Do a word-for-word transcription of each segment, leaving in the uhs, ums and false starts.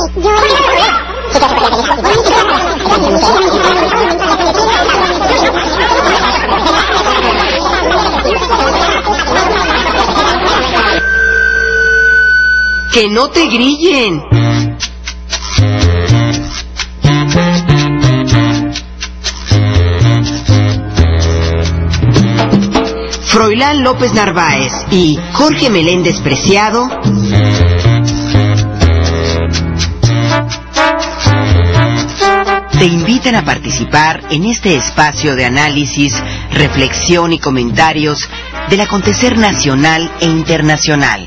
¡Que no te grillen! Froilán López Narváez y Jorge Meléndez Preciado te invitan a participar en este espacio de análisis, reflexión y comentarios del acontecer nacional e internacional.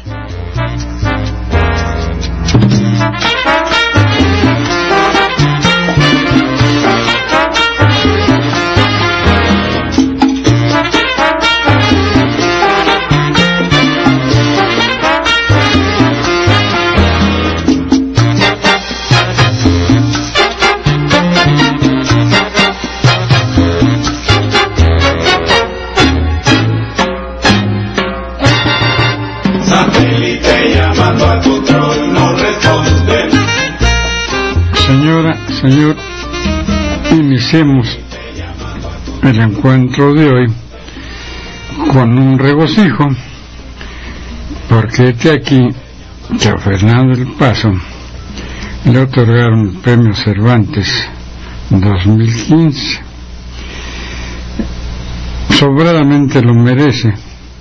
Señor, iniciemos el encuentro de hoy con un regocijo, porque este aquí que a Fernando del Paso le otorgaron el premio Cervantes dos mil quince. Sobradamente lo merece.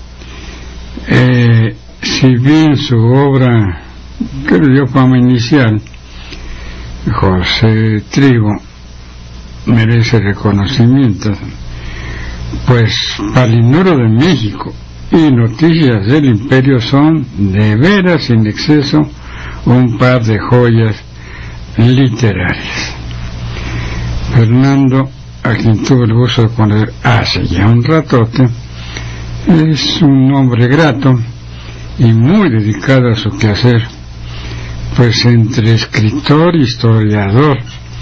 Eh, si bien su obra que le dio fama inicial, José Trigo, merece reconocimiento, pues Palinuro de México y Noticias del Imperio son de veras sin exceso un par de joyas literarias. Fernando, a quien tuve el gusto de conocer hace ya un ratote, es un hombre grato y muy dedicado a su quehacer, pues entre escritor, historiador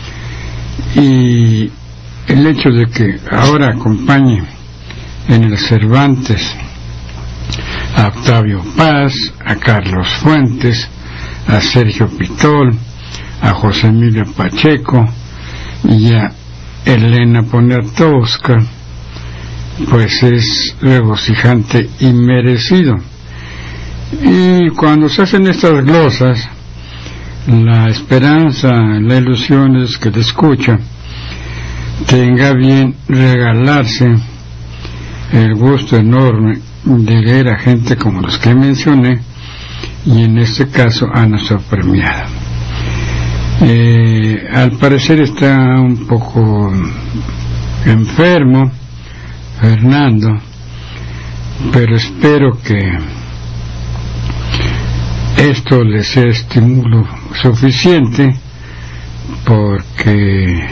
y el hecho de que ahora acompañe en el Cervantes a Octavio Paz, a Carlos Fuentes, a Sergio Pitol, a José Emilio Pacheco y a Elena Poniatowska, pues es regocijante y merecido. Y cuando se hacen estas glosas, la esperanza, la ilusión es que el escucha tenga bien regalarse el gusto enorme de leer a gente como los que mencioné, y en este caso a nuestro premiado. Eh, al parecer está un poco enfermo Fernando, pero espero que esto le sea estímulo suficiente, porque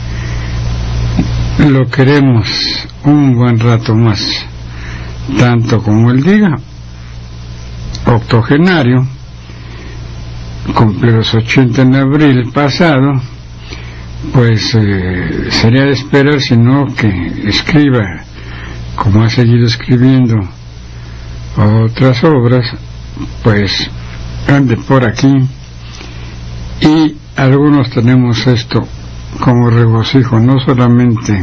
lo queremos un buen rato más, tanto como él diga. Octogenario, cumplió los ochenta en abril pasado, pues eh, sería de esperar, sino que escriba como ha seguido escribiendo otras obras, pues ande por aquí, y algunos tenemos esto como regocijo, no solamente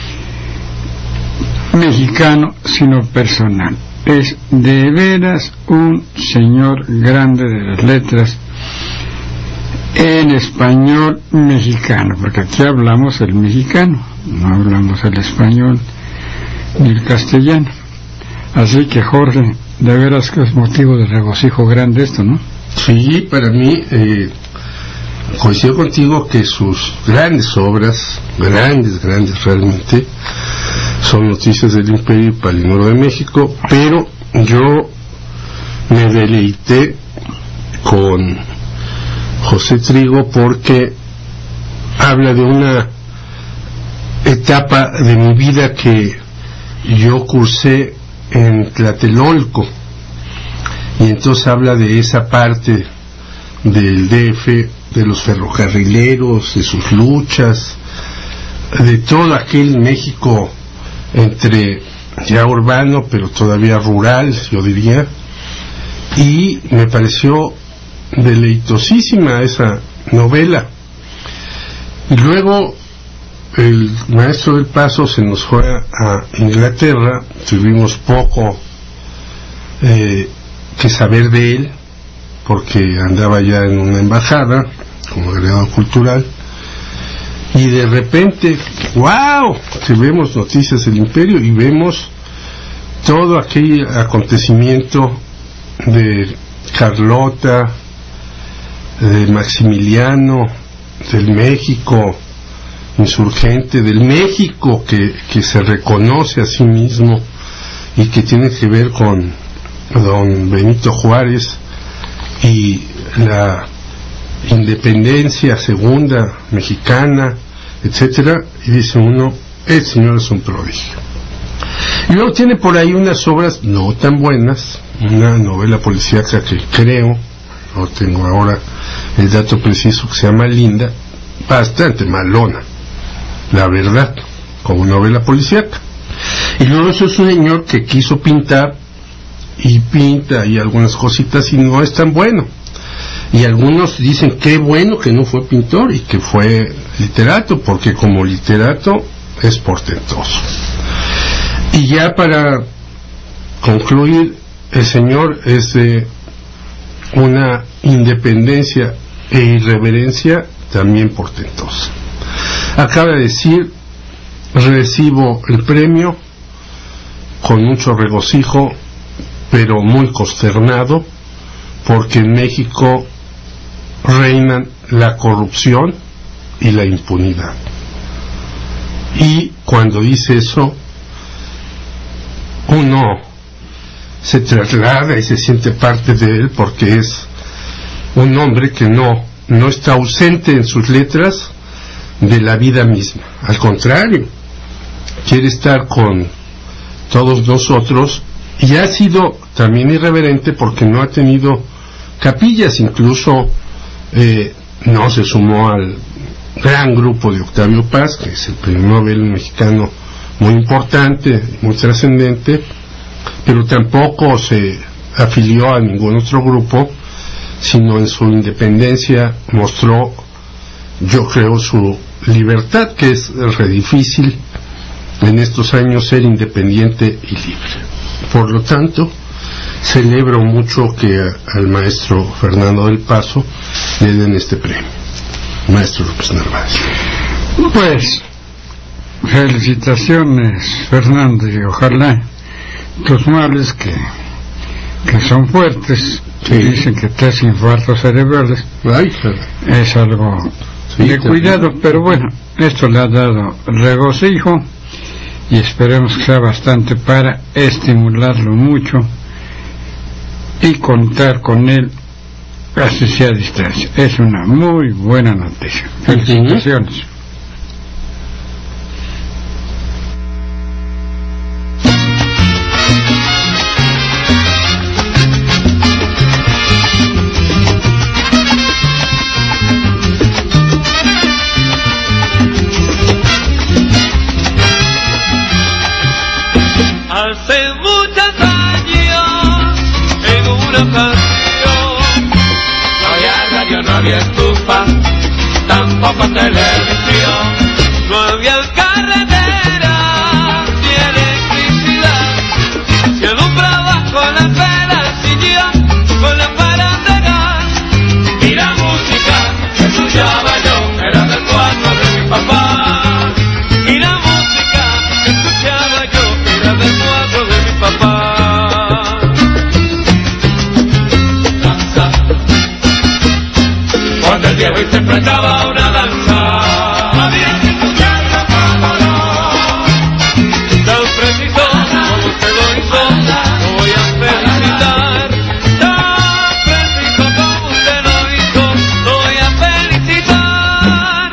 mexicano, sino personal. Es de veras un señor grande de las letras en español mexicano, porque aquí hablamos el mexicano, no hablamos el español ni el castellano. Así que, Jorge, de veras que es motivo de regocijo grande esto, ¿no? Sí, para mí, eh, coincido contigo que sus grandes obras, grandes, grandes realmente, son Noticias del Imperio y Palinuro de México, pero yo me deleité con José Trigo porque habla de una etapa de mi vida que yo cursé en Tlatelolco, y entonces habla de esa parte del D F, de los ferrocarrileros, de sus luchas, de todo aquel México entre ya urbano pero todavía rural, yo diría, y me pareció deleitosísima esa novela. Y luego el Maestro del Paso se nos fue a Inglaterra, tuvimos poco eh, que saber de él, porque andaba ya en una embajada como agregado cultural, y de repente, wow, que vemos Noticias del Imperio y vemos todo aquel acontecimiento de Carlota, de Maximiliano, del México insurgente, del México que, que se reconoce a sí mismo y que tiene que ver con don Benito Juárez y la independencia segunda mexicana, etcétera, y dice uno, el señor es un prodigio. Y luego tiene por ahí unas obras no tan buenas, una novela policíaca que creo, no tengo ahora el dato preciso, que se llama Linda, bastante malona, la verdad, como novela policíaca. Y luego eso es un señor que quiso pintar y pinta y algunas cositas y no es tan bueno. Y algunos dicen qué bueno que no fue pintor y que fue literato, porque como literato es portentoso. Y ya para concluir, el señor es de una independencia e irreverencia también portentosa. Acaba de decir, recibo el premio con mucho regocijo, pero muy consternado, porque en México reinan la corrupción y la impunidad. Y cuando dice eso, uno se traslada y se siente parte de él, porque es un hombre que no, no está ausente en sus letras de la vida misma. Al contrario, quiere estar con todos nosotros, y ha sido también irreverente porque no ha tenido capillas, incluso eh, no se sumó al gran grupo de Octavio Paz, que es el premio Nobel mexicano muy importante, muy trascendente, pero tampoco se afilió a ningún otro grupo, sino en su independencia mostró, yo creo, su libertad, que es re difícil en estos años ser independiente y libre. Por lo tanto, celebro mucho que a, al maestro Fernando del Paso le den este premio. Maestro López Narváez. Pues, felicitaciones, Fernando, y ojalá tus males, que, que son fuertes, sí. Dicen que tres infartos cerebrales, Ay, es algo sí, de cuidado, pero bueno, esto le ha dado regocijo y esperemos que sea bastante para estimularlo mucho y contar con él, así sea a distancia. Es una muy buena noticia. Felicitaciones. Tampoco televisión, no había carretera ni electricidad, se alumbraba con las velas y yo con la parandera. Y la música que escuchaba yo era del cuarto de mi papá. Y la música que escuchaba yo era del cuarto de mi papá. Danza. Cuando el viejo interpretaba una danza, había que escucharla como no. Tan preciso como usted lo hizo, lo voy a felicitar. Tan preciso como usted lo hizo, lo voy a felicitar.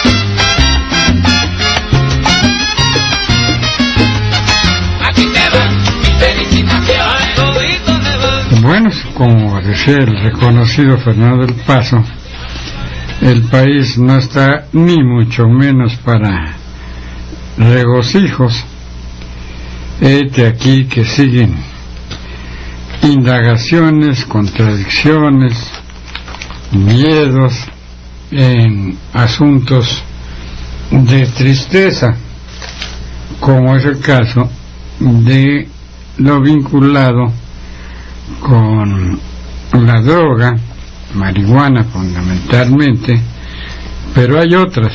Aquí te van mis felicitaciones. Todito te van. Bueno, como decía el reconocido Fernando del Paso, el país no está ni mucho menos para regocijos. Este aquí que siguen indagaciones, contradicciones, miedos, en asuntos de tristeza, como es el caso de lo vinculado con la droga, marihuana fundamentalmente, pero hay otras.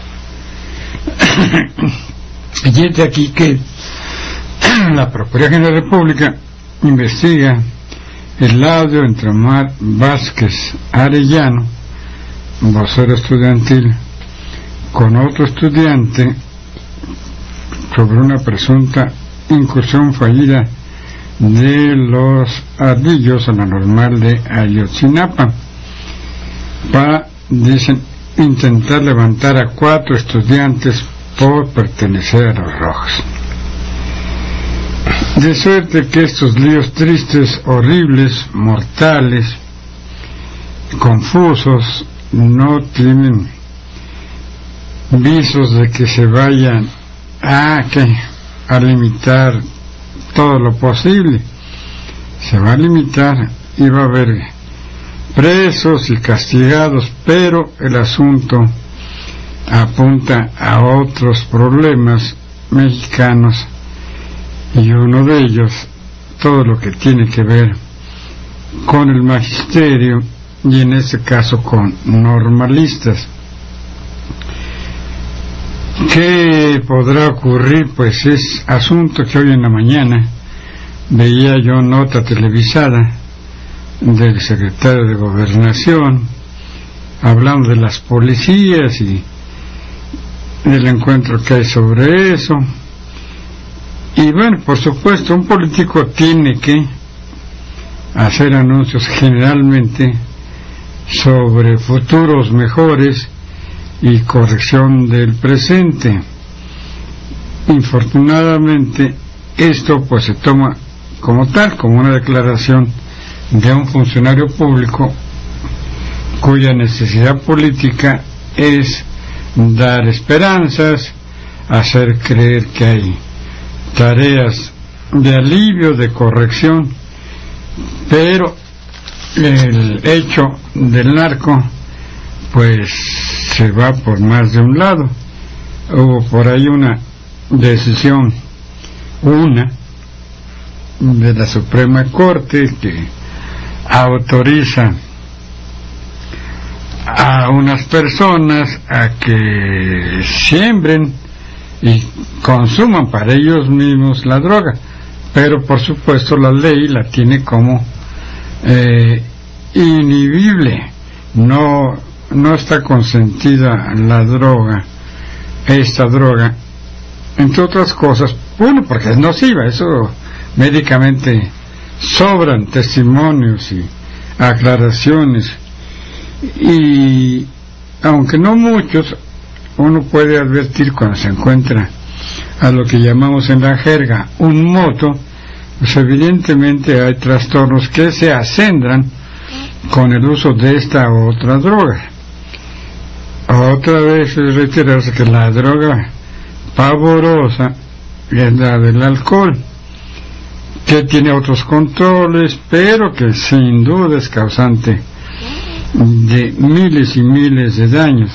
Y es de aquí que la Procuraduría General de la República investiga el audio entre Omar Vázquez Arellano, vocero estudiantil, con otro estudiante sobre una presunta incursión fallida de los ardillos a la normal de Ayotzinapa para, dicen, intentar levantar a cuatro estudiantes por pertenecer a los rojos. De suerte que estos líos tristes, horribles, mortales, confusos, no tienen visos de que se vayan a, que, a limitar todo lo posible. Se va a limitar y va a haber presos y castigados, pero el asunto apunta a otros problemas mexicanos, y uno de ellos, todo lo que tiene que ver con el magisterio, y en este caso con normalistas. ¿Qué podrá ocurrir? Pues es asunto que hoy en la mañana veía yo nota televisada del secretario de Gobernación hablando de las policías y del encuentro que hay sobre eso. Y bueno, por supuesto, un político tiene que hacer anuncios generalmente sobre futuros mejores y corrección del presente. Infortunadamente, esto pues se toma como tal, como una declaración de un funcionario público cuya necesidad política es dar esperanzas, hacer creer que hay tareas de alivio, de corrección, pero el hecho del narco pues se va por más de un lado. Hubo por ahí una decisión, una de la Suprema Corte, que autoriza a unas personas a que siembren y consuman para ellos mismos la droga, pero por supuesto la ley la tiene como eh, inhibible. No, no está consentida la droga, esta droga, entre otras cosas, uno, porque es nociva. Eso médicamente sobran testimonios y aclaraciones, y aunque no muchos, uno puede advertir cuando se encuentra a lo que llamamos en la jerga un moto, pues evidentemente hay trastornos que se acentran con el uso de esta u otra droga. Otra vez reiterarse que la droga pavorosa es la del alcohol, que tiene otros controles, pero que sin duda es causante de miles y miles de daños.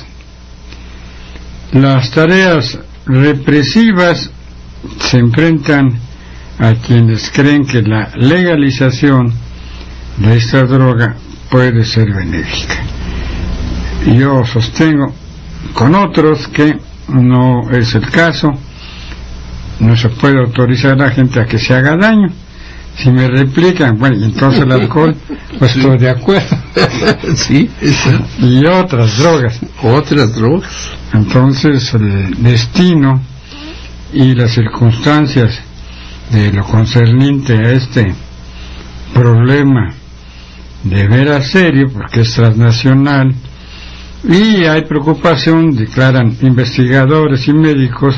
Las tareas represivas se enfrentan a quienes creen que la legalización de esta droga puede ser benéfica. Yo sostengo con otros que no es el caso. No se puede autorizar a la gente a que se haga daño. Si me replican, bueno, entonces el alcohol, pues sí, estoy de acuerdo. Sí, exacto. Y otras drogas. Otras drogas. Entonces el destino y las circunstancias de lo concerniente a este problema de veras serio, porque es transnacional, y hay preocupación, declaran investigadores y médicos,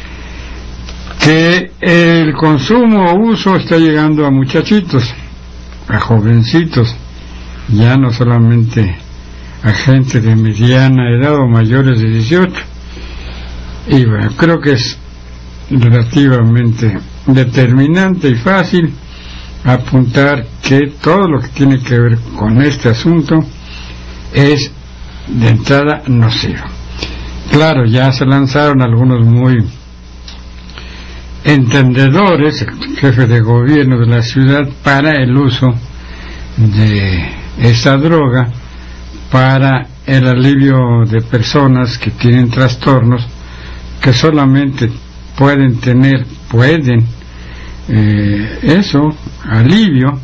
que el consumo o uso está llegando a muchachitos, a jovencitos, ya no solamente a gente de mediana edad o mayores de dieciocho. Y bueno, creo que es relativamente determinante y fácil apuntar que todo lo que tiene que ver con este asunto es de entrada nociva. Claro, ya se lanzaron algunos muy entendedores, el jefe de gobierno de la ciudad, para el uso de esta droga para el alivio de personas que tienen trastornos que solamente pueden tener, pueden, eh, eso, alivio,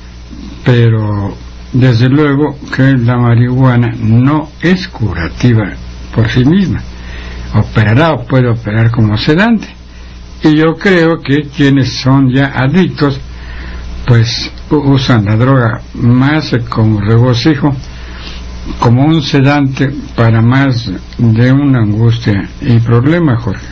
pero desde luego que la marihuana no es curativa por sí misma. Operará o puede operar como sedante. Y yo creo que quienes son ya adictos, pues usan la droga más como regocijo, como un sedante para más de una angustia y problema, Jorge.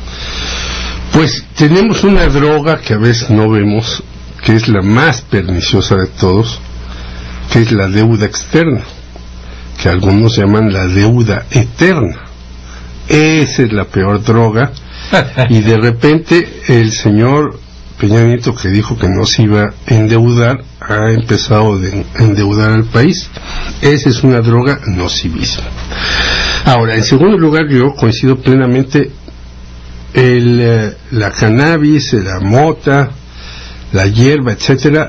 Pues tenemos una droga que a veces no vemos, que es la más perniciosa de todos, que es la deuda externa, que algunos llaman la deuda eterna. Esa es la peor droga. Y de repente el señor Peña Nieto, que dijo que no se iba a endeudar, ha empezado a endeudar al país. Esa es una droga nocivísima. Ahora, en segundo lugar, yo coincido plenamente, el, eh, la cannabis, la mota, la hierba, etcétera,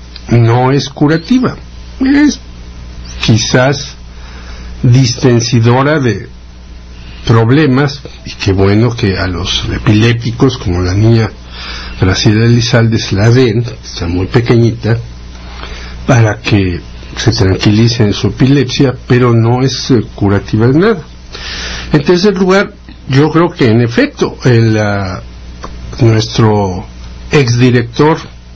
no es curativa. Es quizás distensidora de problemas, y qué bueno que a los epilépticos, como la niña Graciela Elizalde, se la den, está muy pequeñita, para que se tranquilice en su epilepsia, pero no es eh, curativa de nada. En tercer lugar, yo creo que en efecto el, uh, nuestro exdirector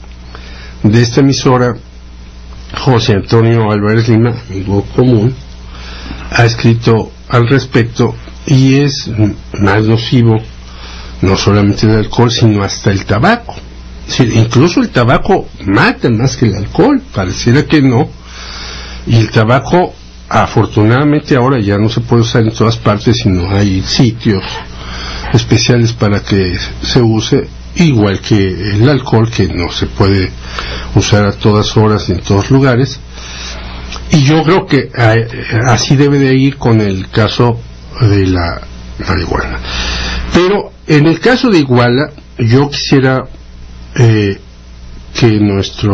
de esta emisora, José Antonio Álvarez Lima, amigo común, ha escrito al respecto, y es más nocivo no solamente el alcohol, sino hasta el tabaco. Es decir, incluso el tabaco mata más que el alcohol, pareciera que no, y el tabaco afortunadamente ahora ya no se puede usar en todas partes, sino hay sitios especiales para que se use, igual que el alcohol, que no se puede usar a todas horas en todos lugares. Y yo creo que eh, así debe de ir con el caso de la marihuana. Pero en el caso de Iguala, yo quisiera eh, que nuestra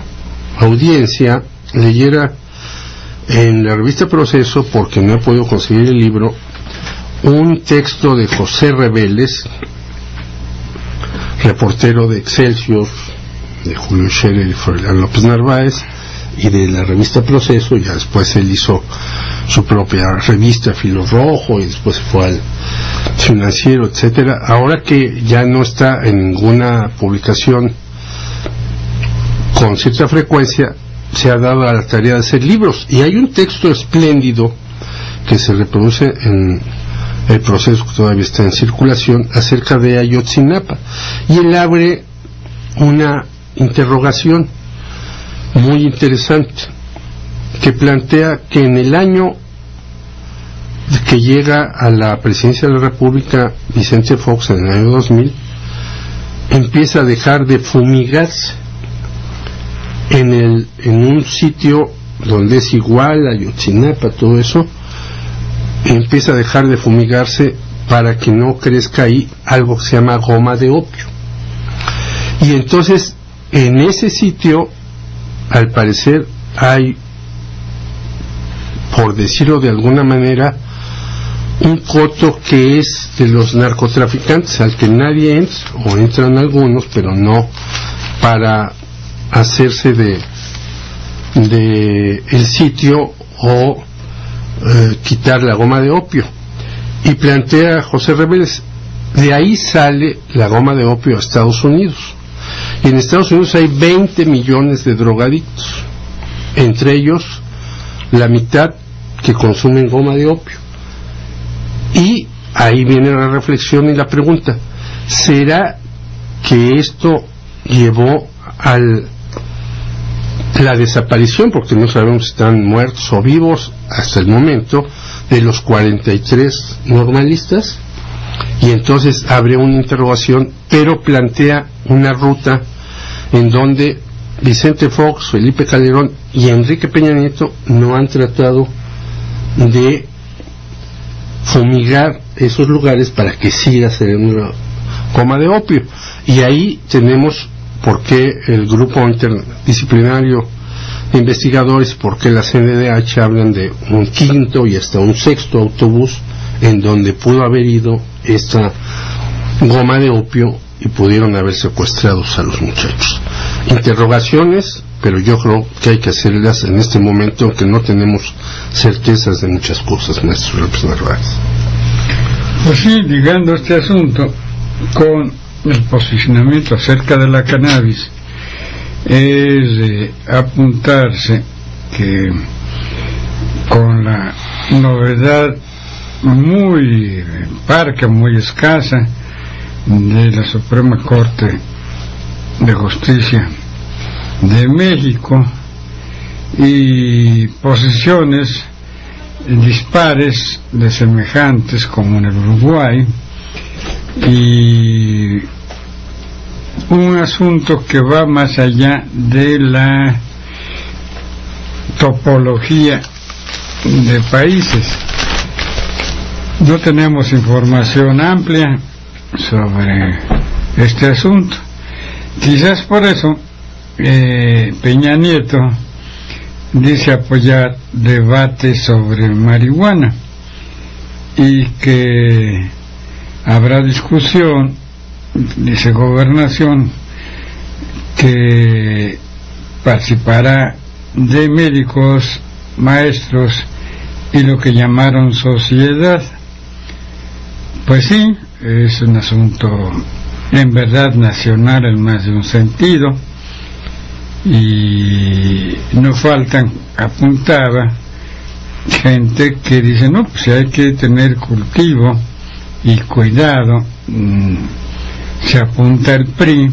audiencia leyera en la revista Proceso, porque no he podido conseguir el libro, un texto de José Reveles, reportero de Excelsior, de Julio Scherer y Froilán López Narváez, y de la revista Proceso. Ya después él hizo su propia revista Filo Rojo, y después se fue al Financiero, etcétera. Ahora que ya no está en ninguna publicación con cierta frecuencia, se ha dado a la tarea de hacer libros, y hay un texto espléndido que se reproduce en el Proceso, que todavía está en circulación, acerca de Ayotzinapa, y él abre una interrogación muy interesante que plantea que en el año que llega a la presidencia de la República Vicente Fox, en el año dos mil, empieza a dejar de fumigarse en el en un sitio donde es igual Ayotzinapa, todo eso, empieza a dejar de fumigarse para que no crezca ahí algo que se llama goma de opio. Y entonces en ese sitio, al parecer, hay, por decirlo de alguna manera, un coto que es de los narcotraficantes, al que nadie entra, o entran algunos, pero no para hacerse de de el sitio o eh, quitar la goma de opio. Y plantea José Reveles, de ahí sale la goma de opio a Estados Unidos, y en Estados Unidos hay veinte millones de drogadictos, entre ellos la mitad que consumen goma de opio. Y ahí viene la reflexión y la pregunta: ¿será que esto llevó a la desaparición, porque no sabemos si están muertos o vivos hasta el momento, de los cuarenta y tres normalistas? Y entonces abre una interrogación, pero plantea una ruta en donde Vicente Fox, Felipe Calderón y Enrique Peña Nieto no han tratado de fumigar esos lugares para que siga siendo goma de opio. Y ahí tenemos por qué el grupo interdisciplinario de investigadores, por qué la C N D H hablan de un quinto y hasta un sexto autobús en donde pudo haber ido esta goma de opio y pudieron haber secuestrado a los muchachos. Interrogaciones, pero yo creo que hay que hacerlas en este momento, aunque no tenemos certezas de muchas cosas, maestro López Narváez. Pues sí, ligando este asunto con el posicionamiento acerca de la cannabis, es de apuntarse que con la novedad muy parca, muy escasa de la Suprema Corte de Justicia de México y posiciones dispares de semejantes como en el Uruguay, y un asunto que va más allá de la topología de países. No tenemos información amplia sobre este asunto. Quizás por eso eh, Peña Nieto dice apoyar debates sobre marihuana y que habrá discusión, dice Gobernación, que participará de médicos, maestros y lo que llamaron sociedad. Pues sí, es un asunto en verdad nacional en más de un sentido, y no faltan, apuntaba, gente que dice, no, pues hay que tener cultivo y cuidado. mmm, se apunta el P R I,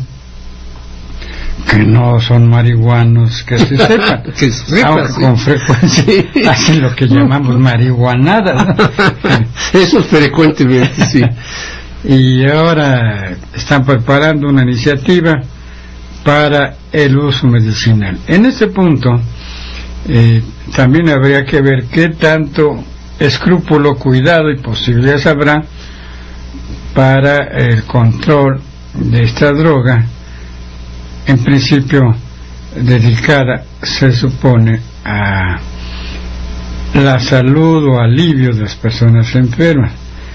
que no son marihuanos, que se sepa, que se sepa, aunque sí, con frecuencia sí hacen lo que llamamos marihuanadas, ¿no? Eso es frecuentemente, sí. Y ahora están preparando una iniciativa para el uso medicinal. En este punto eh, también habría que ver qué tanto escrúpulo, cuidado y posibilidades habrá para el control de esta droga, en principio dedicada, se supone, a la salud o alivio de las personas enfermas.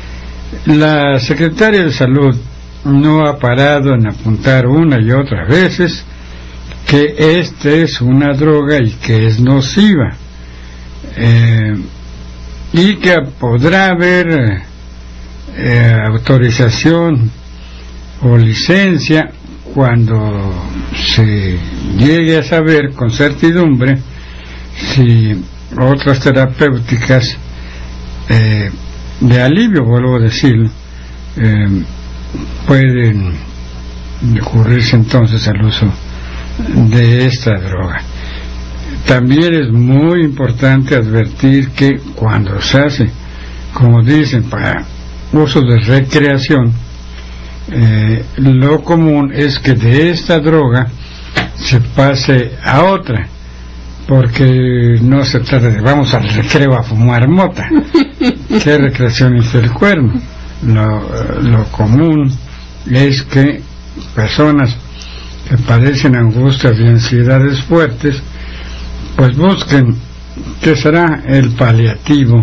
La secretaria de Salud no ha parado en apuntar una y otras veces que esta es una droga y que es nociva, eh, y que podrá haber eh, autorización o licencia cuando se llegue a saber con certidumbre si otras terapéuticas eh, de alivio, vuelvo a decir, eh, pueden recurrirse entonces al uso de esta droga. También es muy importante advertir que cuando se hace, como dicen, para uso de recreación, eh, lo común es que de esta droga se pase a otra, porque no se trata de vamos al recreo a fumar mota. ¿Qué recreación es el cuerno? Lo, lo común es que personas que padecen angustias y ansiedades fuertes pues busquen qué será el paliativo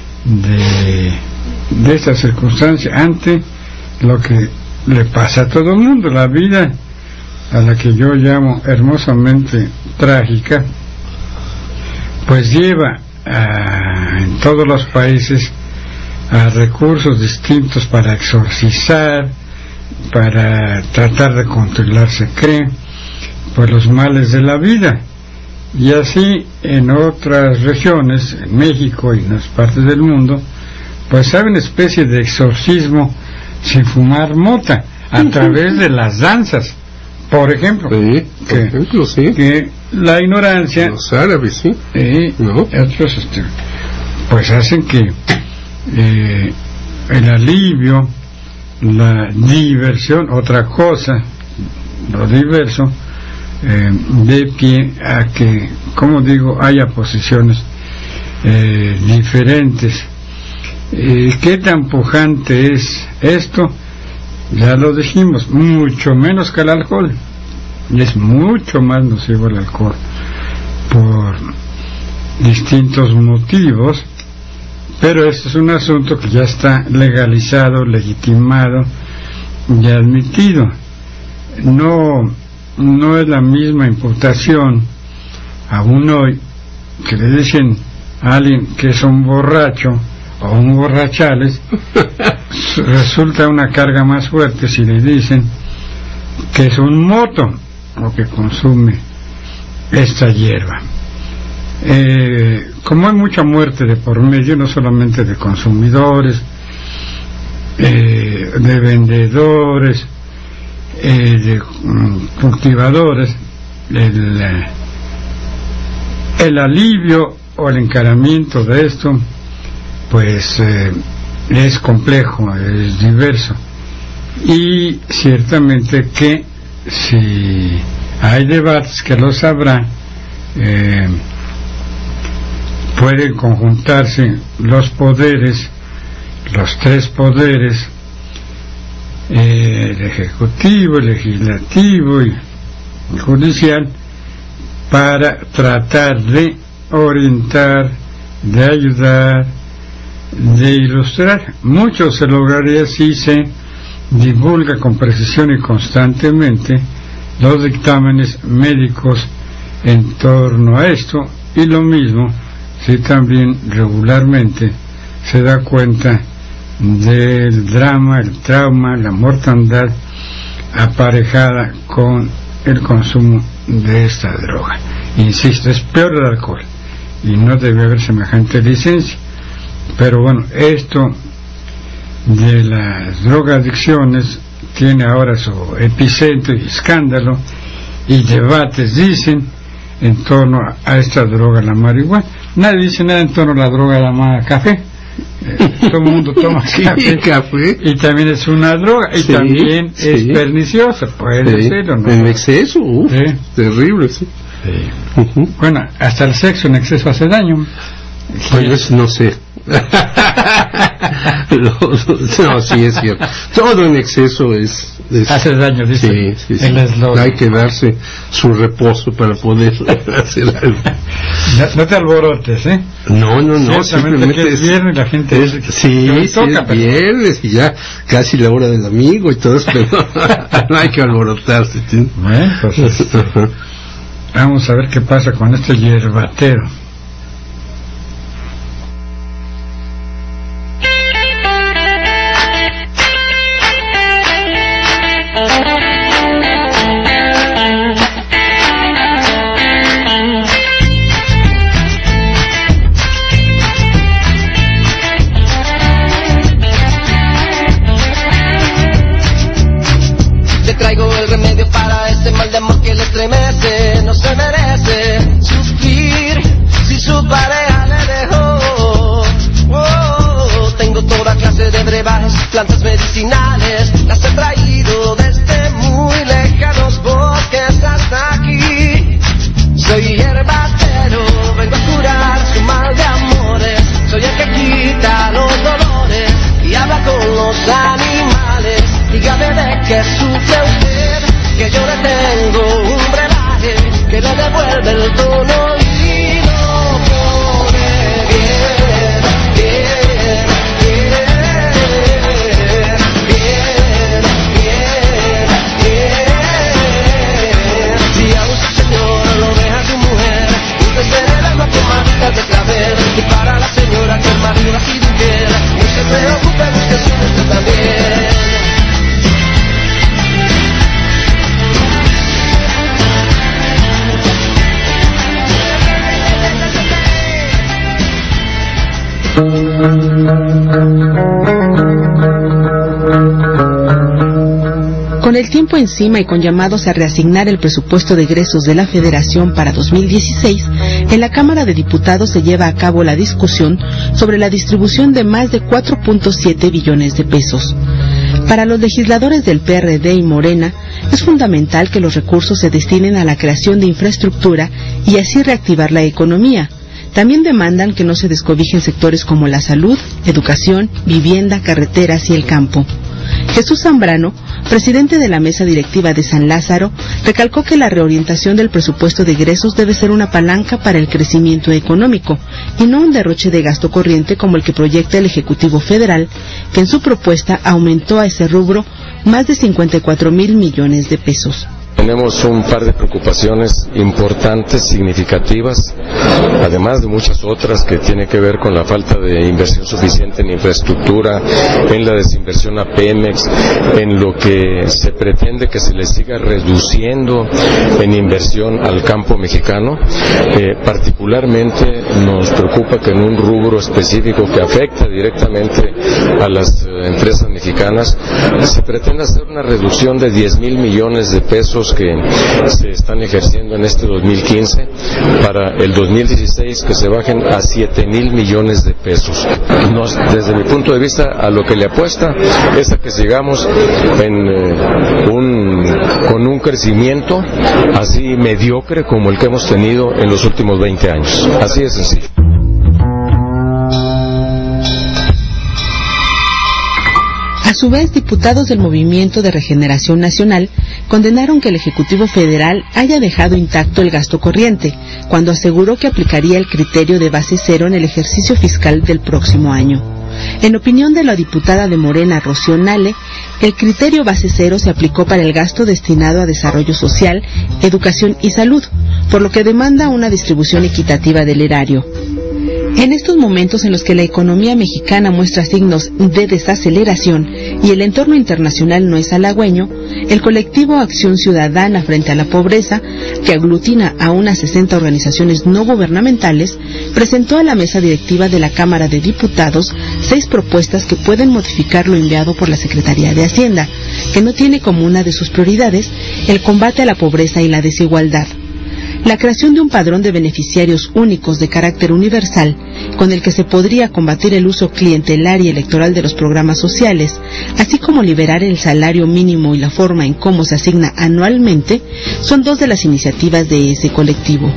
de, de esta circunstancia ante lo que le pasa a todo el mundo. La vida, a la que yo llamo hermosamente trágica, pues lleva a, en todos los países a recursos distintos para exorcizar, para tratar de controlar, se cree, pues los males de la vida. Y así en otras regiones, en México y en otras partes del mundo, pues hay una especie de exorcismo sin fumar mota, a través de las danzas, por ejemplo. Sí, por que, ejemplo, sí. Que la ignorancia, los árabes, sí, y ¿no? otros, este, pues hacen que eh, el alivio, la diversión, otra cosa, lo diverso, eh, de pie a que, como digo, haya posiciones eh, diferentes. Eh, ¿Qué tan pujante es esto? Ya lo dijimos, mucho menos que el alcohol. Y es mucho más nocivo el alcohol por distintos motivos, pero este es un asunto que ya está legalizado, legitimado y admitido. No, no es la misma imputación aún hoy que le dicen a alguien que es un borracho o un borrachales, resulta una carga más fuerte si le dicen que es un moto o que consume esta hierba. Eh, como hay mucha muerte de por medio, no solamente de consumidores, eh, de vendedores, eh, de um, cultivadores, el, eh, el alivio o el encaramiento de esto pues eh, es complejo, es diverso, y ciertamente que si hay debates, que lo sabrá, eh, pueden conjuntarse los poderes, los tres poderes, eh, el ejecutivo, el legislativo y el judicial, para tratar de orientar, de ayudar, de ilustrar. Mucho se lograría si se divulga con precisión y constantemente los dictámenes médicos en torno a esto, y lo mismo si también regularmente se da cuenta del drama, el trauma, la mortandad aparejada con el consumo de esta droga. Insisto, es peor el alcohol y no debe haber semejante licencia, pero bueno, esto de las drogadicciones tiene ahora su epicentro y escándalo y debates, dicen, en torno a esta droga, la marihuana. Nadie dice nada en torno a la droga, la café. Eh, todo el mundo toma café, café, y también es una droga, y sí, también sí, es perniciosa, puede sí, ser o no. En exceso, uf, sí, terrible, sí. Sí. Uh-huh. Bueno, hasta el sexo en exceso hace daño. Pues no sé. No, sí es cierto. Todo en exceso es, es hace daño, dice. Sí, sí, sí. Hay que darse su reposo para poder hacer algo. No, no te alborotes, ¿eh? No, no, no. Simplemente que es viernes y la gente es, dice, sí, sí, toca, es pero... viernes y ya casi la hora del amigo y todo eso, pero no hay que alborotarse. ¿Sí? Bueno, pues este, vamos a ver qué pasa con este hierbatero. No se merece sufrir si su pareja le dejó. Oh, tengo toda clase de brebajes, plantas medicinales, las he traído desde muy lejanos bosques hasta aquí. Soy hierbatero, vengo a curar su mal de amores. Soy el que quita los dolores y habla con los animales. Dígame de qué sufre usted, que yo le tengo un brebaje que le devuelve el tono y lo pone bien, bien, bien, bien, bien, bien. Si a usted, señor, lo deja su mujer, usted se le da con manitas de clavel. Y para la señora que el marido ha sido infiel, no se preocupe, busque su usted también. Con el tiempo encima y con llamados a reasignar el presupuesto de egresos de la Federación para dos mil dieciséis, en la Cámara de Diputados se lleva a cabo la discusión sobre la distribución de más de cuatro punto siete billones de pesos. Para los legisladores del P R D y Morena, es fundamental que los recursos se destinen a la creación de infraestructura y así reactivar la economía, También demandan que no se descobijen sectores como la salud, educación, vivienda, carreteras y el campo. Jesús Zambrano, presidente de la mesa directiva de San Lázaro, recalcó que la reorientación del presupuesto de egresos debe ser una palanca para el crecimiento económico y no un derroche de gasto corriente como el que proyecta el Ejecutivo Federal, que en su propuesta aumentó a ese rubro más de cincuenta y cuatro mil millones de pesos. Tenemos un par de preocupaciones importantes, significativas, además de muchas otras que tienen que ver con la falta de inversión suficiente en infraestructura, en la desinversión a Pemex, en lo que se pretende que se le siga reduciendo en inversión al campo mexicano. Eh, particularmente nos preocupa que en un rubro específico que afecta directamente a las eh, empresas mexicanas se pretenda hacer una reducción de diez mil millones de pesos que se están ejerciendo en este dos mil quince, para el dos mil dieciséis que se bajen a siete mil millones de pesos. Nos, desde mi punto de vista, a lo que le apuesta es a que sigamos en, eh, un, con un crecimiento así mediocre como el que hemos tenido en los últimos veinte años. Así de sencillo. A su vez, diputados del Movimiento de Regeneración Nacional condenaron que el Ejecutivo Federal haya dejado intacto el gasto corriente, cuando aseguró que aplicaría el criterio de base cero en el ejercicio fiscal del próximo año. En opinión de la diputada de Morena, Rocío Nale, el criterio base cero se aplicó para el gasto destinado a desarrollo social, educación y salud, por lo que demanda una distribución equitativa del erario. En estos momentos en los que la economía mexicana muestra signos de desaceleración y el entorno internacional no es halagüeño, el colectivo Acción Ciudadana frente a la Pobreza, que aglutina a unas sesenta organizaciones no gubernamentales, presentó a la mesa directiva de la Cámara de Diputados seis propuestas que pueden modificar lo enviado por la Secretaría de Hacienda, que no tiene como una de sus prioridades el combate a la pobreza y la desigualdad. La creación de un padrón de beneficiarios únicos de carácter universal, con el que se podría combatir el uso clientelar y electoral de los programas sociales, así como liberar el salario mínimo y la forma en cómo se asigna anualmente, son dos de las iniciativas de ese colectivo.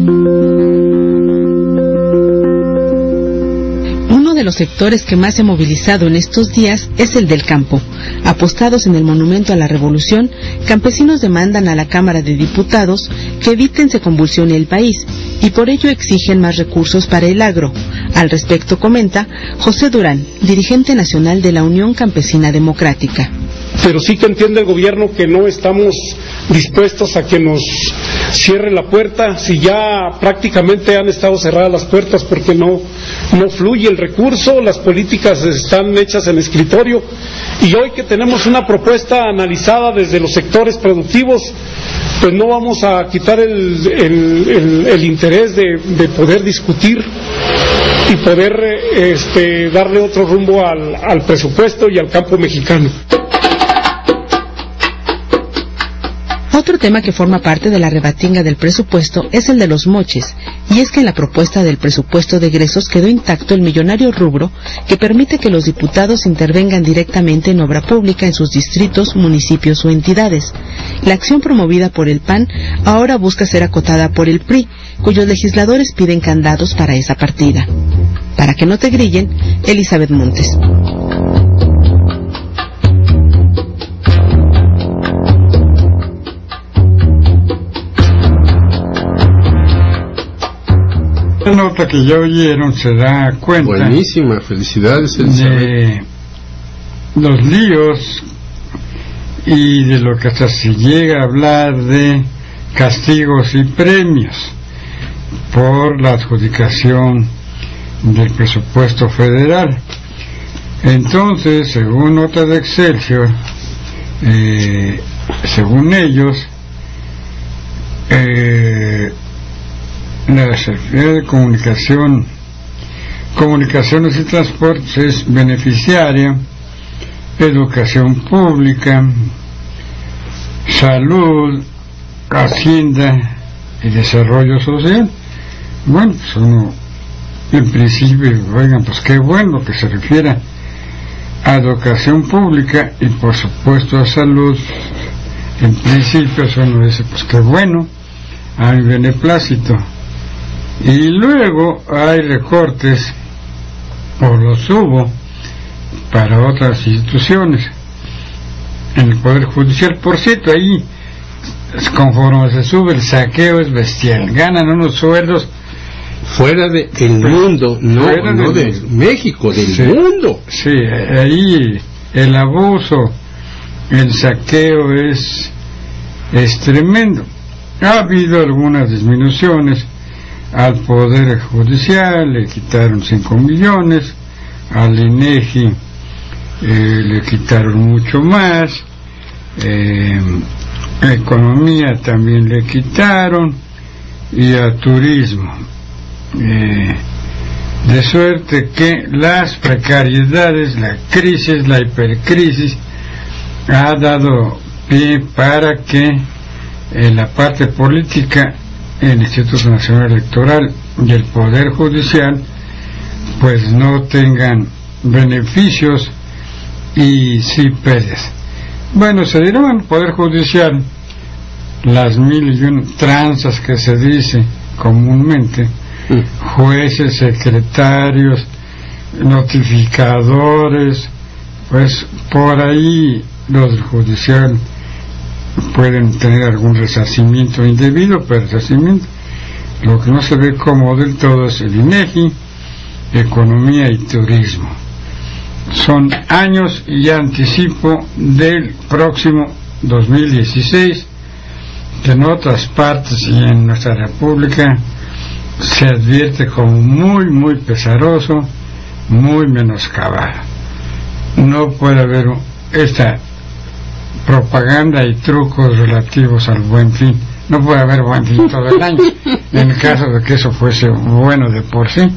Uno de los sectores que más se ha movilizado en estos días es el del campo. Apostados en el Monumento a la Revolución, campesinos demandan a la Cámara de Diputados que eviten se convulsione el país y por ello exigen más recursos para el agro. Al respecto comenta José Durán, dirigente nacional de la Unión Campesina Democrática. Pero sí que entiende el gobierno que no estamos dispuestos a que nos cierre la puerta, si ya prácticamente han estado cerradas las puertas porque no, no fluye el recurso, las políticas están hechas en escritorio, y hoy que tenemos una propuesta analizada desde los sectores productivos, pues no vamos a quitar el, el, el, el interés de, de poder discutir y poder este, darle otro rumbo al, al presupuesto y al campo mexicano. Otro tema que forma parte de la rebatinga del presupuesto es el de los moches, y es que en la propuesta del presupuesto de egresos quedó intacto el millonario rubro que permite que los diputados intervengan directamente en obra pública en sus distritos, municipios o entidades. La acción promovida por el P A N ahora busca ser acotada por el P R I, cuyos legisladores piden candados para esa partida. Para que no te grillen, Elizabeth Montes. La nota que ya oyeron se da cuenta. Buenísima, felicidades, Elizabeth. De los líos y de lo que hasta se llega a hablar de castigos y premios por la adjudicación del presupuesto federal. Entonces, según nota de Excelsior, eh, según ellos, eh, la Secretaría de Comunicación, Comunicaciones y Transportes es beneficiaria, Educación Pública, Salud, Hacienda y Desarrollo Social. Bueno, pues uno, en principio, oigan, pues qué bueno que se refiera a Educación Pública y por supuesto a Salud. En principio uno dice, pues qué bueno, a mi beneplácito. Y luego hay recortes, o los hubo, para otras instituciones en el Poder Judicial. Por cierto, ahí, conforme se sube el saqueo, es bestial. Ganan unos sueldos fuera de, del mundo, no, fuera no del, de México, del sí, mundo. Sí, ahí el abuso, el saqueo es, es tremendo. Ha habido algunas disminuciones al Poder Judicial, le quitaron cinco millones, al INEGI eh, le quitaron mucho más, eh, a Economía también le quitaron, y a Turismo. Eh, de suerte que las precariedades, la crisis, la hipercrisis, ha dado pie para que en la parte política, el Instituto Nacional Electoral y el Poder Judicial pues no tengan beneficios y sí pérdidas. Bueno, se dieron al Poder Judicial las mil y un tranzas que se dice comúnmente, jueces, secretarios, notificadores, pues por ahí los del judicial pueden tener algún resarcimiento indebido, pero resarcimiento. Lo que no se ve como del todo es el INEGI, Economía y Turismo. Son años y anticipo del próximo dos mil dieciséis, que en otras partes y en nuestra república se advierte como muy muy pesaroso, muy menoscabado. No puede haber esta propaganda y trucos relativos al Buen Fin. No puede haber Buen Fin todo el año, en el caso de que eso fuese bueno de por sí.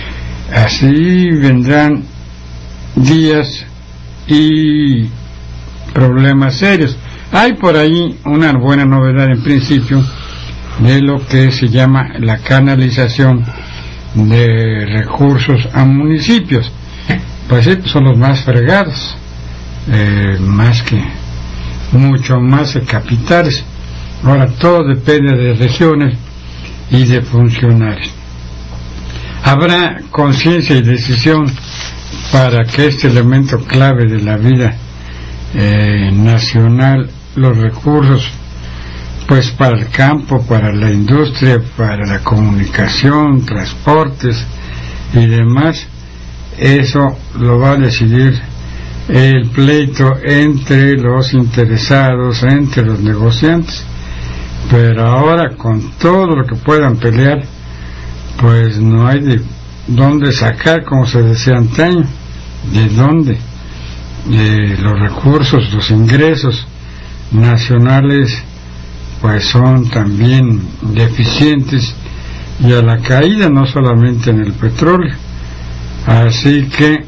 Así vendrán días y problemas serios. Hay por ahí una buena novedad en principio de lo que se llama la canalización de recursos a municipios. Pues sí, son los más fregados, eh, más que mucho más de capitales. Ahora todo depende de regiones y de funcionarios. Habrá conciencia y decisión para que este elemento clave de la vida eh, nacional, los recursos, pues para el campo, para la industria, para la comunicación, transportes y demás, eso lo va a decidir el pleito entre los interesados, entre los negociantes. Pero ahora, con todo lo que puedan pelear, pues no hay de dónde sacar, como se decía antaño, de dónde eh, los recursos, los ingresos nacionales pues son también deficientes y a la caída, no solamente en el petróleo. Así que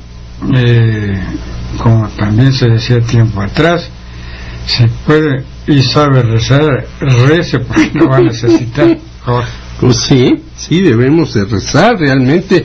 eh, como también se decía tiempo atrás, si puede y sabe rezar, rece, porque no va a necesitar. Pues sí, sí, debemos de rezar realmente.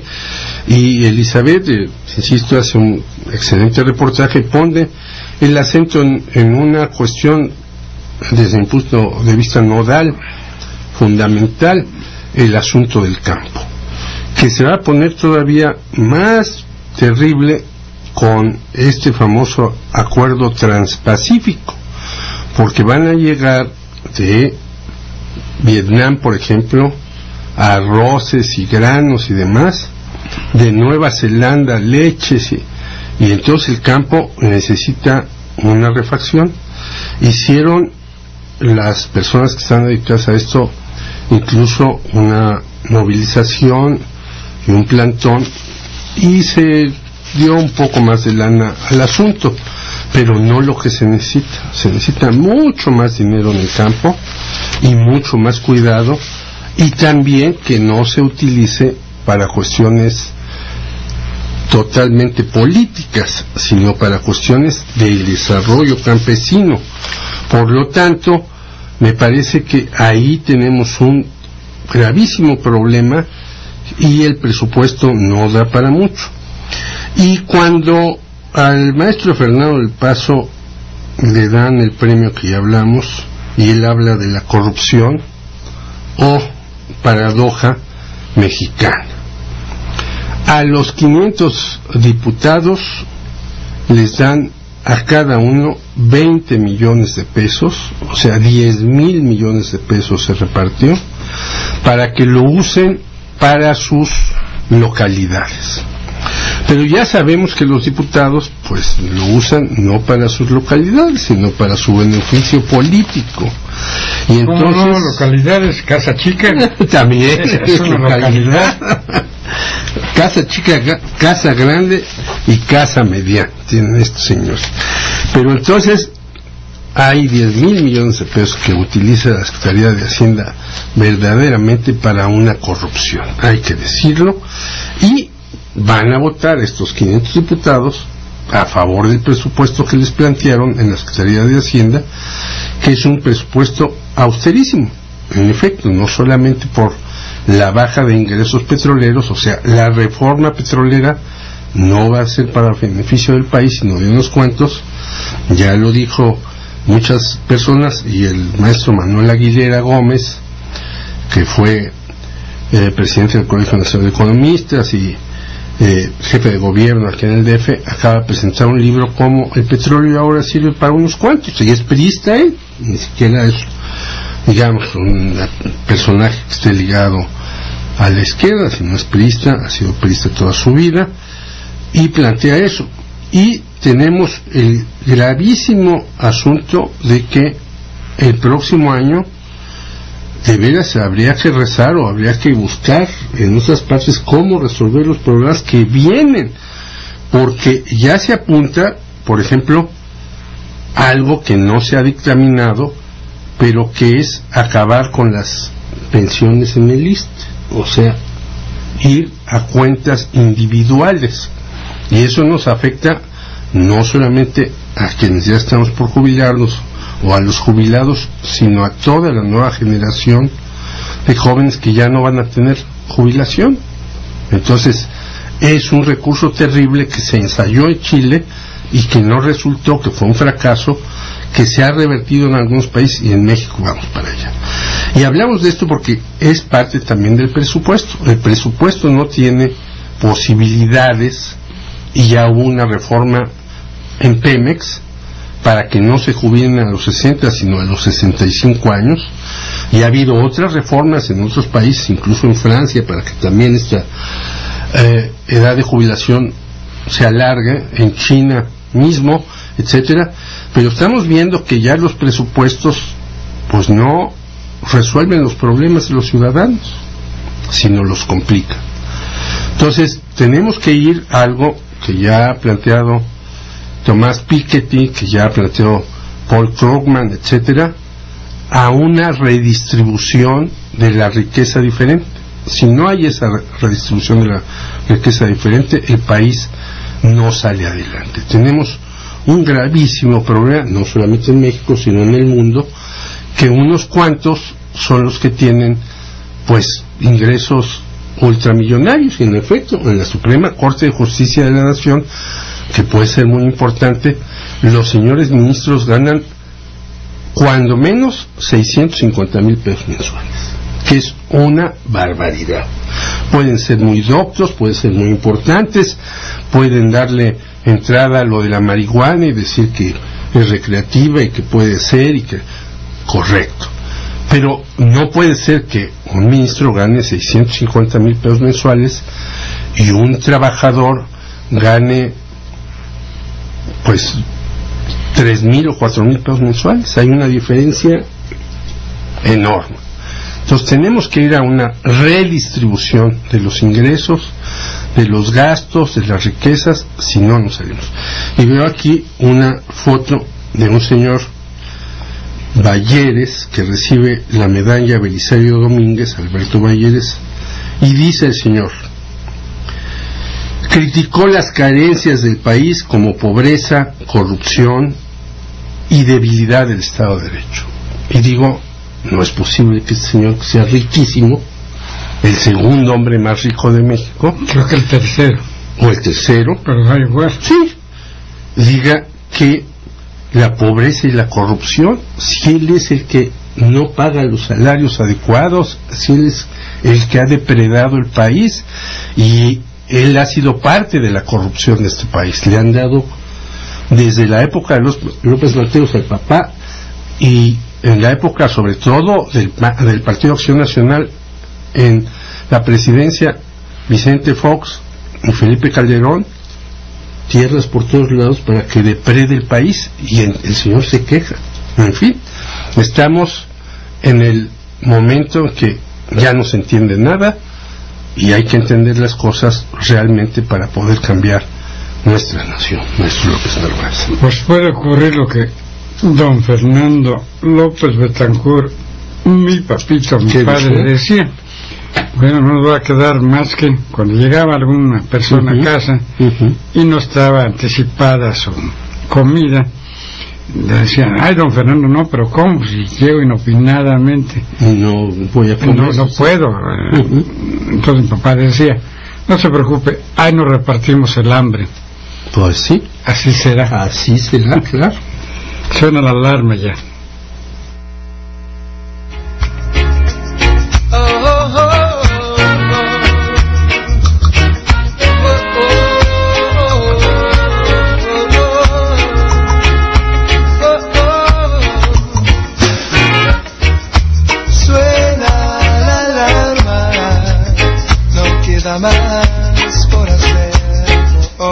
Y Elizabeth, eh, insisto, hace un excelente reportaje, pone el acento en, en una cuestión desde mi punto de vista nodal, fundamental, el asunto del campo, que se va a poner todavía más terrible con este famoso acuerdo transpacífico, porque van a llegar de Vietnam, por ejemplo, arroces y granos y demás, de Nueva Zelanda leches, y, y entonces el campo necesita una refacción. Hicieron las personas que están dedicadas a esto incluso una movilización y un plantón, y se dio un poco más de lana al asunto, pero no lo que se necesita. Se necesita mucho más dinero en el campo y mucho más cuidado, y también que no se utilice para cuestiones totalmente políticas, sino para cuestiones del desarrollo campesino. Por lo tanto, me parece que ahí tenemos un gravísimo problema y el presupuesto no da para mucho. Y cuando al maestro Fernando del Paso le dan el premio que ya hablamos, y él habla de la corrupción, o paradoja, mexicana. A los quinientos diputados les dan a cada uno veinte millones de pesos, o sea, diez mil millones de pesos se repartió, para que lo usen para sus localidades. Pero ya sabemos que los diputados pues lo usan no para sus localidades, sino para su beneficio político. Y entonces, no, no, localidades, Casa Chica también es, es, es una localidad. localidad. Casa Chica, Casa Grande y Casa Mediana tienen estos señores. Pero entonces hay diez mil millones de pesos que utiliza la Secretaría de Hacienda verdaderamente para una corrupción, hay que decirlo, y van a votar estos quinientos diputados a favor del presupuesto que les plantearon en la Secretaría de Hacienda, que es un presupuesto austerísimo, en efecto, no solamente por la baja de ingresos petroleros, o sea, la reforma petrolera no va a ser para el beneficio del país, sino de unos cuantos. Ya lo dijo muchas personas, y el maestro Manuel Aguilera Gómez, que fue eh, presidente del Colegio Nacional de Economistas y eh, jefe de gobierno aquí en el D F, acaba de presentar un libro como el petróleo ahora sirve para unos cuantos, y es priista él, ni siquiera es, digamos, un personaje que esté ligado a la izquierda, sino es priista, ha sido priista toda su vida, y plantea eso. Y tenemos el gravísimo asunto de que el próximo año de veras habría que rezar o habría que buscar en otras partes cómo resolver los problemas que vienen, porque ya se apunta, por ejemplo, algo que no se ha dictaminado, pero que es acabar con las pensiones en el I S S S T, o sea, ir a cuentas individuales, y eso nos afecta no solamente a quienes ya estamos por jubilarnos o a los jubilados, sino a toda la nueva generación de jóvenes que ya no van a tener jubilación. Entonces es un recurso terrible que se ensayó en Chile y que no resultó, que fue un fracaso, que se ha revertido en algunos países, y en México vamos para allá. Y hablamos de esto porque es parte también del presupuesto. El presupuesto no tiene posibilidades, y ya hubo una reforma en Pemex para que no se jubilen a los sesenta sino a los sesenta y cinco años, y ha habido otras reformas en otros países, incluso en Francia, para que también esta eh, edad de jubilación se alargue, en China mismo, etcétera. Pero estamos viendo que ya los presupuestos pues no resuelven los problemas de los ciudadanos, sino los complican. Entonces tenemos que ir a algo que ya ha planteado Tomás Piketty, que ya planteó Paul Krugman, etcétera, a una redistribución de la riqueza diferente. Si no hay esa redistribución de la riqueza diferente, el país no sale adelante. Tenemos un gravísimo problema, no solamente en México, sino en el mundo, que unos cuantos son los que tienen pues ingresos ultramillonarios, y en efecto, en la Suprema Corte de Justicia de la Nación, que puede ser muy importante, los señores ministros ganan cuando menos seiscientos cincuenta mil pesos mensuales, que es una barbaridad. Pueden ser muy doctos, pueden ser muy importantes, pueden darle entrada a lo de la marihuana y decir que es recreativa y que puede ser y que correcto, pero no puede ser que un ministro gane seiscientos cincuenta mil pesos mensuales y un trabajador gane pues tres mil o cuatro mil pesos mensuales. Hay una diferencia enorme. Entonces tenemos que ir a una redistribución de los ingresos, de los gastos, de las riquezas, si no nos salimos. Y veo aquí una foto de un señor Balleres, que recibe la medalla Belisario Domínguez, Alberto Balleres, y dice el señor: criticó las carencias del país como pobreza, corrupción y debilidad del Estado de Derecho. Y digo, no es posible que este señor, que sea riquísimo, el segundo hombre más rico de México, creo que el tercero, o el tercero, pero da igual, sí, diga que la pobreza y la corrupción, si él es el que no paga los salarios adecuados, así es el que ha depredado el país, y él ha sido parte de la corrupción de este país. Le han dado desde la época de los López Mateos al papá, y en la época sobre todo del, del Partido Acción Nacional, en la presidencia Vicente Fox y Felipe Calderón, tierras por todos lados para que deprede el país, y en, el señor se queja. En fin, estamos en el momento en que ya no se entiende nada y hay que entender las cosas realmente para poder cambiar nuestra nación, nuestro López Narváez. Pues puede ocurrir lo que don Fernando López Betancourt, mi papito, mi padre, decía. Bueno, no nos va a quedar más que cuando llegaba alguna persona uh-huh. a casa uh-huh. y no estaba anticipada su comida, le decían, ay, don Fernando, no, pero ¿cómo? Si llego inopinadamente. No voy a comer. No, no puedo. Uh-huh. Entonces mi papá decía, no se preocupe, ahí nos repartimos el hambre. Pues sí. Así será. Así será, claro. Suena la alarma ya. Más por hacer, oh.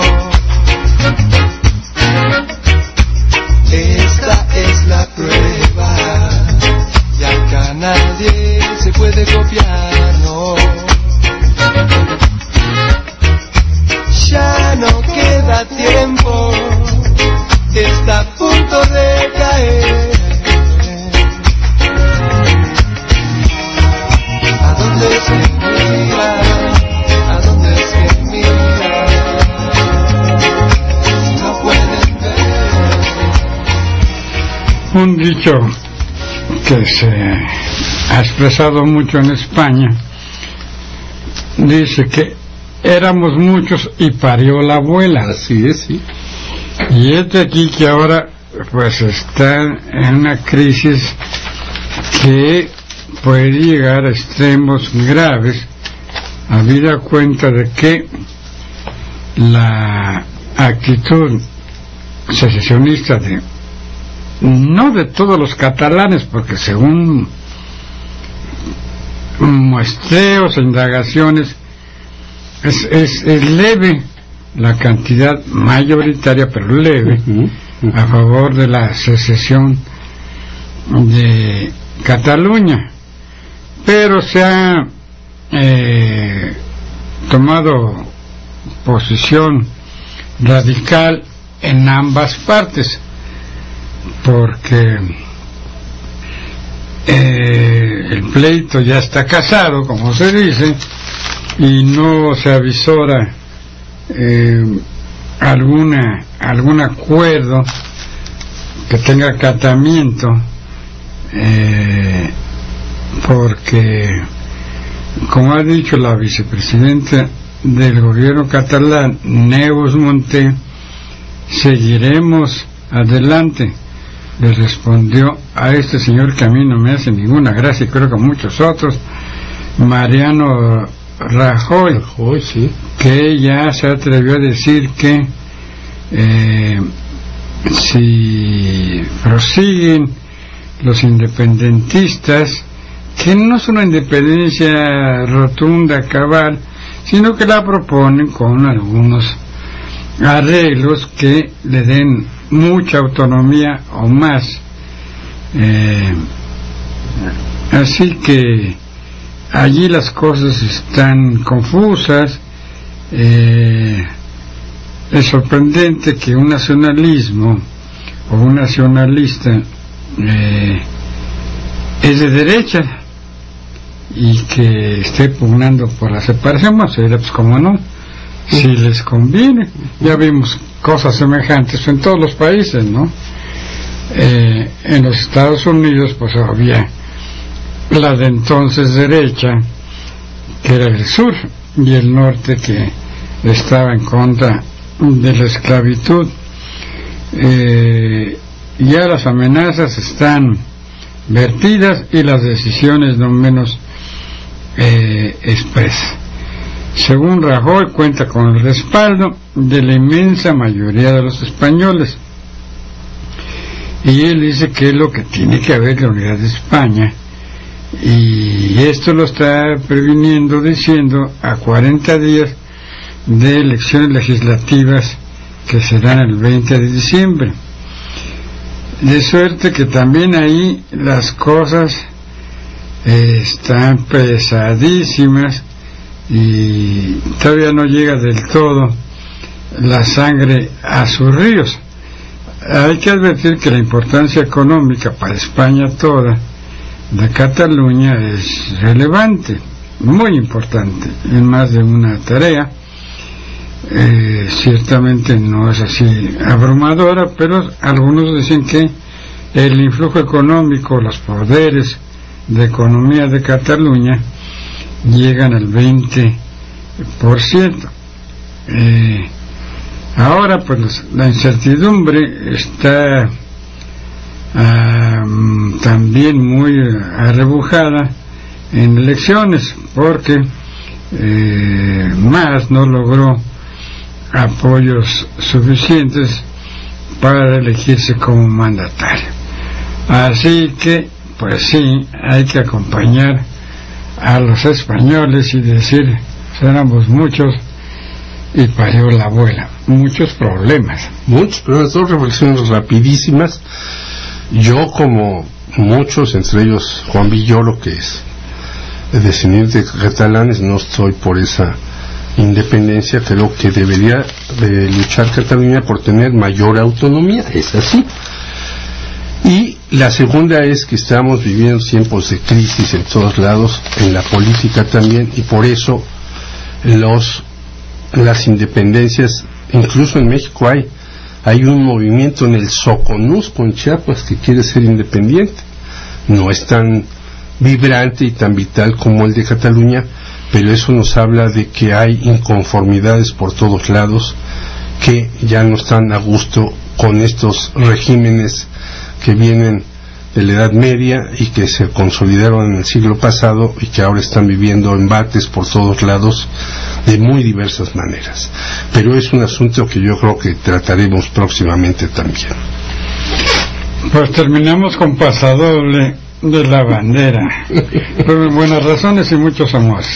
Esta es la prueba, y acá nadie se puede copiar, no. Ya no queda tiempo, está a punto de caer. ¿A dónde se mira? Un dicho que se ha expresado mucho en España dice que éramos muchos y parió la abuela. Así es, sí. Y este aquí que ahora pues está en una crisis que puede llegar a extremos graves, habida cuenta de que la actitud secesionista de no de todos los catalanes, porque según muestreos e indagaciones es, es, es leve la cantidad mayoritaria, pero leve, uh-huh, uh-huh. a favor de la secesión de Cataluña, pero se ha eh, tomado posición radical en ambas partes, porque eh, el pleito ya está casado, como se dice, y no se avisora eh, alguna algún acuerdo que tenga acatamiento, eh, porque, como ha dicho la vicepresidenta del gobierno catalán, Neus Munté, seguiremos adelante. Le respondió a este señor que a mí no me hace ninguna gracia, y creo que a muchos otros, Mariano Rajoy, Rajoy sí. que ya se atrevió a decir que eh, si prosiguen los independentistas, que no es una independencia rotunda, cabal, sino que la proponen con algunos arreglos que le den mucha autonomía o más. Eh, así que allí las cosas están confusas. Eh, es sorprendente que un nacionalismo o un nacionalista eh, es de derecha y que esté pugnando por la separación. Pues, pues como no, si les conviene. Ya vimos cosas semejantes en todos los países, ¿no? Eh, en los Estados Unidos pues había la de entonces derecha, que era el sur, y el norte, que estaba en contra de la esclavitud. Eh, ya las amenazas están vertidas y las decisiones no menos eh, expresas. Según Rajoy, cuenta con el respaldo de la inmensa mayoría de los españoles, y él dice que es lo que tiene que haber la unidad de España, y esto lo está previniendo diciendo a cuarenta días de elecciones legislativas que serán el veinte de diciembre, de suerte que también ahí las cosas eh, están pesadísimas y todavía no llega del todo la sangre a sus ríos. Hay que advertir que la importancia económica para España toda de Cataluña es relevante, muy importante, en más de una tarea. Eh, ciertamente no es así abrumadora, pero algunos dicen que el influjo económico, los poderes de economía de Cataluña llegan al veinte por ciento. Eh, ahora pues la incertidumbre está uh, también muy arrebujada en elecciones, porque eh, Mas no logró apoyos suficientes para elegirse como mandatario. Así que pues sí, hay que acompañar a los españoles y decir, éramos muchos y parió la abuela. Muchos problemas. Muchos problemas, dos reflexiones rapidísimas. Yo, como muchos, entre ellos Juan Villoro, que es descendiente de catalanes, no estoy por esa independencia. Creo que debería de luchar Cataluña por tener mayor autonomía, es así. Y la segunda es que estamos viviendo tiempos de crisis en todos lados, en la política también, y por eso los las independencias, incluso en México hay hay un movimiento en el Soconusco, en Chiapas, que quiere ser independiente. No es tan vibrante y tan vital como el de Cataluña, pero eso nos habla de que hay inconformidades por todos lados, que ya no están a gusto con estos regímenes que vienen de la Edad Media y que se consolidaron en el siglo pasado y que ahora están viviendo embates por todos lados de muy diversas maneras. Pero es un asunto que yo creo que trataremos próximamente también. Pues terminamos con pasadoble de la bandera, por buenas razones y muchos amores.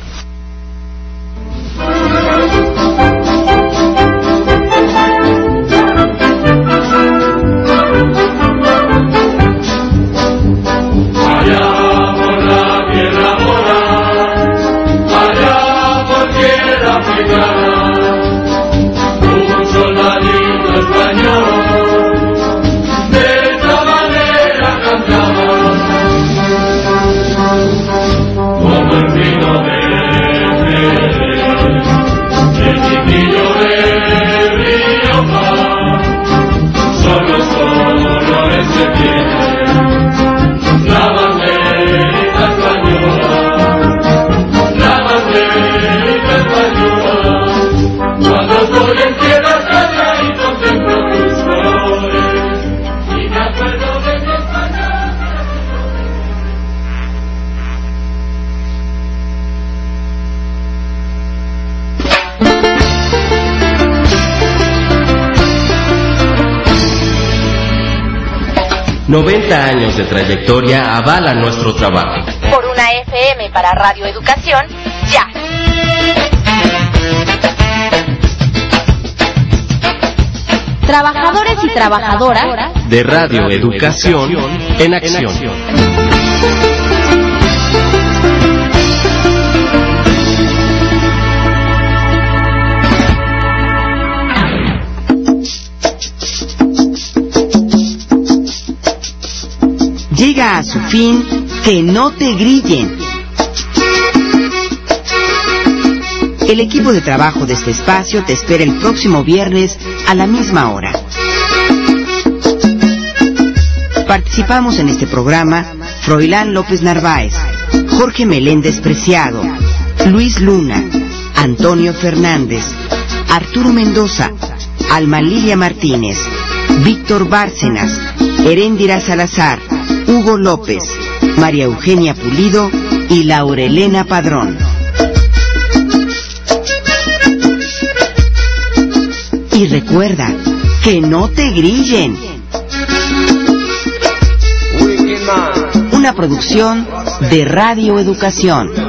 noventa años de trayectoria avalan nuestro trabajo. Por una F M para Radio Educación, ya. Trabajadores y trabajadoras de Radio Educación en acción. Llega a su fin Que no te grillen. El equipo de trabajo de este espacio te espera el próximo viernes a la misma hora. Participamos en este programa Froilán López Narváez, Jorge Meléndez Preciado, Luis Luna, Antonio Fernández, Arturo Mendoza, Alma Lilia Martínez, Víctor Bárcenas, Heréndira Salazar, Hugo López, María Eugenia Pulido y Laurelena Padrón. Y recuerda, que no te grillen. Una producción de Radio Educación.